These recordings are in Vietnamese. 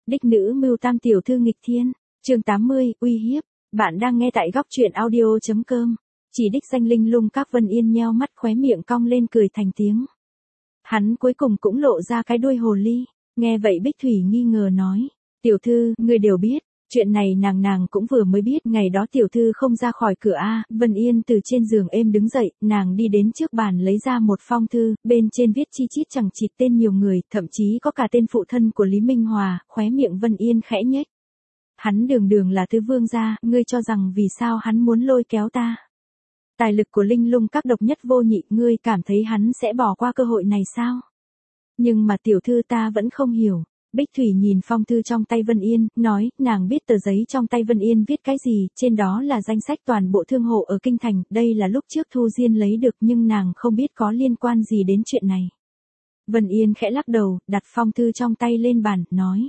Đích nữ mưu tam tiểu thư nghịch thiên, chương 80, uy hiếp. Bạn đang nghe tại góc truyện audio.com. Chỉ đích danh Linh Lung Các. Vân Yên nheo mắt, khóe miệng cong lên cười thành tiếng. Hắn cuối cùng cũng lộ ra cái đuôi hồ ly. Nghe vậy Bích Thủy nghi ngờ nói, tiểu thư, ngươi đều biết. Chuyện này nàng cũng vừa mới biết. Ngày đó tiểu thư không ra khỏi cửa a. Vân Yên từ trên giường êm đứng dậy, nàng đi đến trước bàn lấy ra một phong thư, bên trên viết chi chít chẳng chịt tên nhiều người, thậm chí có cả tên phụ thân của Lý Minh Hòa. Khóe miệng Vân Yên khẽ nhếch. Hắn đường là tứ vương gia, ngươi cho rằng vì sao hắn muốn lôi kéo ta? Tài lực của Linh Lung Các độc nhất vô nhị, ngươi cảm thấy hắn sẽ bỏ qua cơ hội này sao? Nhưng mà tiểu thư ta vẫn không hiểu. Bích Thủy nhìn phong thư trong tay Vân Yên, nói, nàng biết tờ giấy trong tay Vân Yên viết cái gì, trên đó là danh sách toàn bộ thương hộ ở Kinh Thành, đây là lúc trước Thu Diên lấy được nhưng nàng không biết có liên quan gì đến chuyện này. Vân Yên khẽ lắc đầu, đặt phong thư trong tay lên bàn, nói.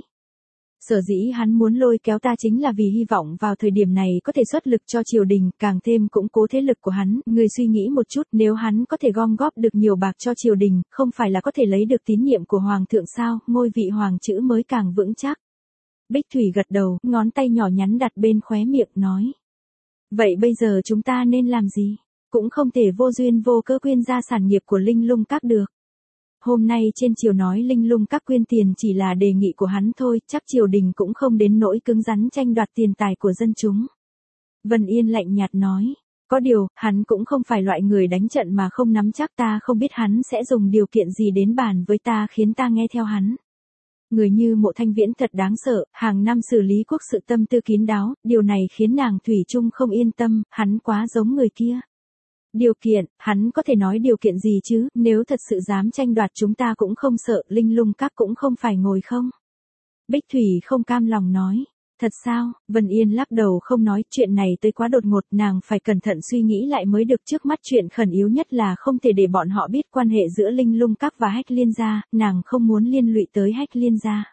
Sở dĩ hắn muốn lôi kéo ta chính là vì hy vọng vào thời điểm này có thể xuất lực cho triều đình, càng thêm củng cố thế lực của hắn. Người suy nghĩ một chút, nếu hắn có thể gom góp được nhiều bạc cho triều đình, không phải là có thể lấy được tín nhiệm của hoàng thượng sao, ngôi vị hoàng chữ mới càng vững chắc. Bích Thủy gật đầu, ngón tay nhỏ nhắn đặt bên khóe miệng, nói. Vậy bây giờ chúng ta nên làm gì? Cũng không thể vô duyên vô cớ quyên gia sản nghiệp của Linh Lung Các được. Hôm nay trên triều nói Linh Lung Các quyên tiền chỉ là đề nghị của hắn thôi, chắc triều đình cũng không đến nỗi cứng rắn tranh đoạt tiền tài của dân chúng. Vân Yên lạnh nhạt nói, có điều, hắn cũng không phải loại người đánh trận mà không nắm chắc, ta không biết hắn sẽ dùng điều kiện gì đến bàn với ta khiến ta nghe theo hắn. Người như Mộ Thanh Viễn thật đáng sợ, hàng năm xử lý quốc sự tâm tư kín đáo, điều này khiến nàng thủy chung không yên tâm, hắn quá giống người kia. Điều kiện, hắn có thể nói điều kiện gì chứ, nếu thật sự dám tranh đoạt chúng ta cũng không sợ, Linh Lung Các cũng không phải ngồi không. Bích Thủy không cam lòng nói, thật sao? Vân Yên lắc đầu không nói, chuyện này tới quá đột ngột, nàng phải cẩn thận suy nghĩ lại mới được. Trước mắt chuyện khẩn yếu nhất là không thể để bọn họ biết quan hệ giữa Linh Lung Các và Hách Liên gia, nàng không muốn liên lụy tới Hách Liên gia.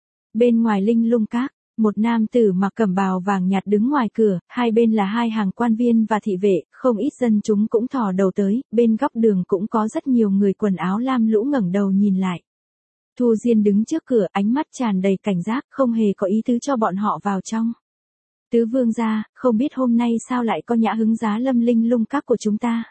Bên ngoài Linh Lung Các, một nam tử mặc cẩm bào vàng nhạt đứng ngoài cửa, hai bên là hai hàng quan viên và thị vệ, không ít dân chúng cũng thò đầu tới, bên góc đường cũng có rất nhiều người quần áo lam lũ ngẩng đầu nhìn lại. Thu Diên đứng trước cửa, ánh mắt tràn đầy cảnh giác, không hề có ý tứ cho bọn họ vào trong. Tứ vương gia, không biết hôm nay sao lại có nhã hứng giá lâm Linh Lung Các của chúng ta.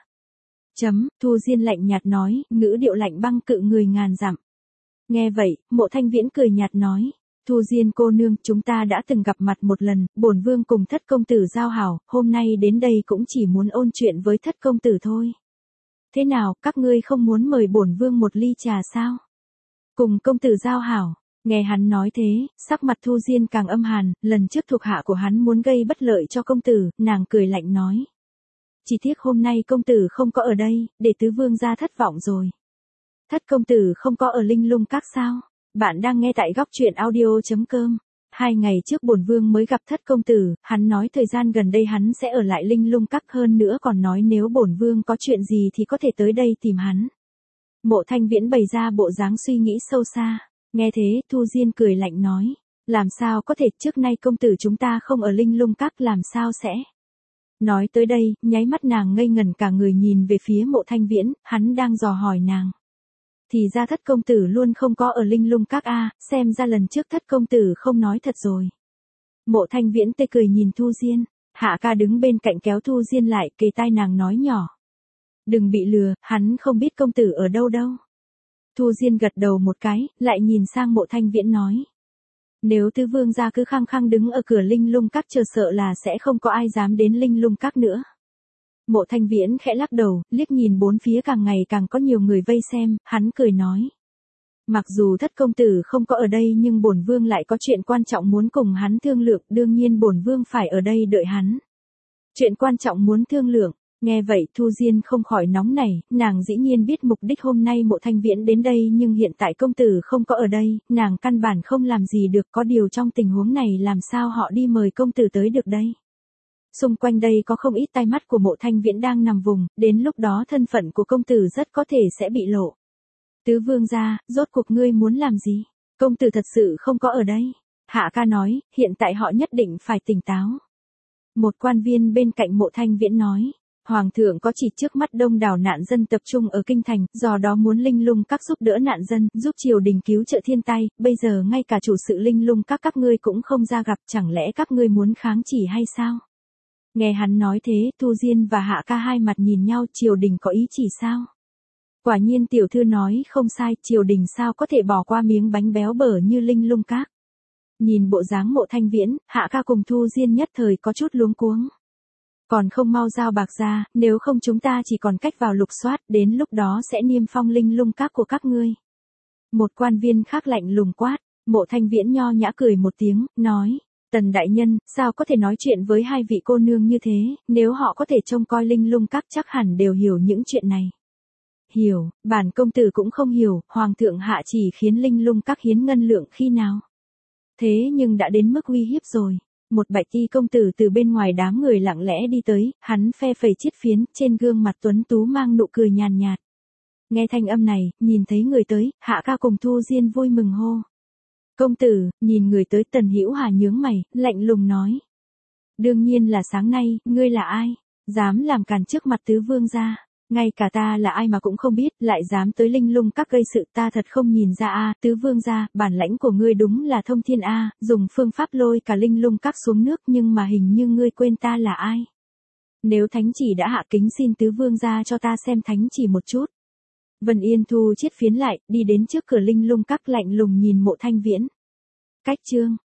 Thu Diên lạnh nhạt nói, ngữ điệu lạnh băng cự người ngàn dặm. Nghe vậy, Mộ Thanh Viễn cười nhạt nói. Thu Diên cô nương, chúng ta đã từng gặp mặt một lần, bổn vương cùng Thất công tử giao hảo, hôm nay đến đây cũng chỉ muốn ôn chuyện với Thất công tử thôi. Thế nào, các ngươi không muốn mời bổn vương một ly trà sao? Cùng công tử giao hảo, nghe hắn nói thế, sắc mặt Thu Diên càng âm hàn, lần trước thuộc hạ của hắn muốn gây bất lợi cho công tử, nàng cười lạnh nói. Chỉ tiếc hôm nay công tử không có ở đây, để tứ vương gia thất vọng rồi. Thất công tử không có ở Linh Lung Các sao? Bạn đang nghe tại góc truyện audio.com. 2 ngày trước bổn vương mới gặp Thất công tử, hắn nói thời gian gần đây hắn sẽ ở lại Linh Lung Các, hơn nữa còn nói nếu bổn vương có chuyện gì thì có thể tới đây tìm hắn. Mộ Thanh Viễn bày ra bộ dáng suy nghĩ sâu xa. Nghe thế, Thu Diên cười lạnh nói, làm sao có thể, trước nay công tử chúng ta không ở Linh Lung Các, làm sao sẽ. Nói tới đây, nháy mắt nàng ngây ngẩn cả người nhìn về phía Mộ Thanh Viễn, hắn đang dò hỏi nàng. Thì ra Thất công tử luôn không có ở Linh Lung Các a, xem ra lần trước Thất công tử không nói thật rồi. Mộ Thanh Viễn tê cười nhìn Thu Diên, Hạ ca đứng bên cạnh kéo Thu Diên lại, kề tai nàng nói nhỏ. Đừng bị lừa, hắn không biết công tử ở đâu đâu. Thu Diên gật đầu một cái, lại nhìn sang Mộ Thanh Viễn nói. Nếu tứ vương gia cứ khăng khăng đứng ở cửa Linh Lung Các chờ sợ là sẽ không có ai dám đến Linh Lung Các nữa. Mộ Thanh Viễn khẽ lắc đầu, liếc nhìn bốn phía càng ngày càng có nhiều người vây xem, hắn cười nói. Mặc dù Thất công tử không có ở đây nhưng bổn vương lại có chuyện quan trọng muốn cùng hắn thương lượng, đương nhiên bổn vương phải ở đây đợi hắn. Chuyện quan trọng muốn thương lượng, nghe vậy Thu Diên không khỏi nóng nảy, nàng dĩ nhiên biết mục đích hôm nay Mộ Thanh Viễn đến đây nhưng hiện tại công tử không có ở đây, nàng căn bản không làm gì được, có điều trong tình huống này làm sao họ đi mời công tử tới được đây. Xung quanh đây có không ít tai mắt của Mộ Thanh Viễn đang nằm vùng, đến lúc đó thân phận của công tử rất có thể sẽ bị lộ. Tứ vương gia, rốt cuộc ngươi muốn làm gì? Công tử thật sự không có ở đây. Hạ ca nói, hiện tại họ nhất định phải tỉnh táo. Một quan viên bên cạnh Mộ Thanh Viễn nói, Hoàng thượng có chỉ trước mắt đông đảo nạn dân tập trung ở kinh thành, do đó muốn Linh Lung Các giúp đỡ nạn dân, giúp triều đình cứu trợ thiên tai, bây giờ ngay cả chủ sự Linh Lung Các ngươi cũng không ra gặp, chẳng lẽ các ngươi muốn kháng chỉ hay sao? Nghe hắn nói thế, Thu Diên và Hạ Ca hai mặt nhìn nhau, triều đình có ý chỉ sao? Quả nhiên tiểu thư nói không sai, triều đình sao có thể bỏ qua miếng bánh béo bở như Linh Lung Các. Nhìn bộ dáng Mộ Thanh Viễn, Hạ Ca cùng Thu Diên nhất thời có chút luống cuống. Còn không mau giao bạc ra, nếu không chúng ta chỉ còn cách vào lục soát, đến lúc đó sẽ niêm phong Linh Lung Các của các ngươi. Một quan viên khác lạnh lùng quát, Mộ Thanh Viễn nho nhã cười một tiếng, nói, Tần đại nhân, sao có thể nói chuyện với hai vị cô nương như thế, nếu họ có thể trông coi Linh Lung Các chắc hẳn đều hiểu những chuyện này. Hiểu, bản công tử cũng không hiểu, Hoàng thượng hạ chỉ khiến Linh Lung Các hiến ngân lượng khi nào. Thế nhưng đã đến mức uy hiếp rồi. Một bạch y công tử từ bên ngoài đám người lặng lẽ đi tới, hắn phe phẩy chiếc phiến, trên gương mặt tuấn tú mang nụ cười nhàn nhạt. Nghe thanh âm này, nhìn thấy người tới, Hạ Ca cùng Thu Diên vui mừng hô. Công tử, nhìn người tới. Tần Hữu Hà nhướng mày, lạnh lùng nói. Đương nhiên là sáng nay, ngươi là ai? Dám làm càn trước mặt tứ vương gia. Ngay cả ta là ai mà cũng không biết, lại dám tới Linh Lung Các gây sự, ta thật không nhìn ra a. Tứ vương gia, bản lãnh của ngươi đúng là thông thiên a, dùng phương pháp lôi cả Linh Lung Các xuống nước, nhưng mà hình như ngươi quên ta là ai. Nếu thánh chỉ đã hạ, kính xin tứ vương gia cho ta xem thánh chỉ một chút. Vân Yên thu chiếc phiến lại, đi đến trước cửa Linh Lung Các lạnh lùng nhìn Mộ Thanh Viễn. Cách chương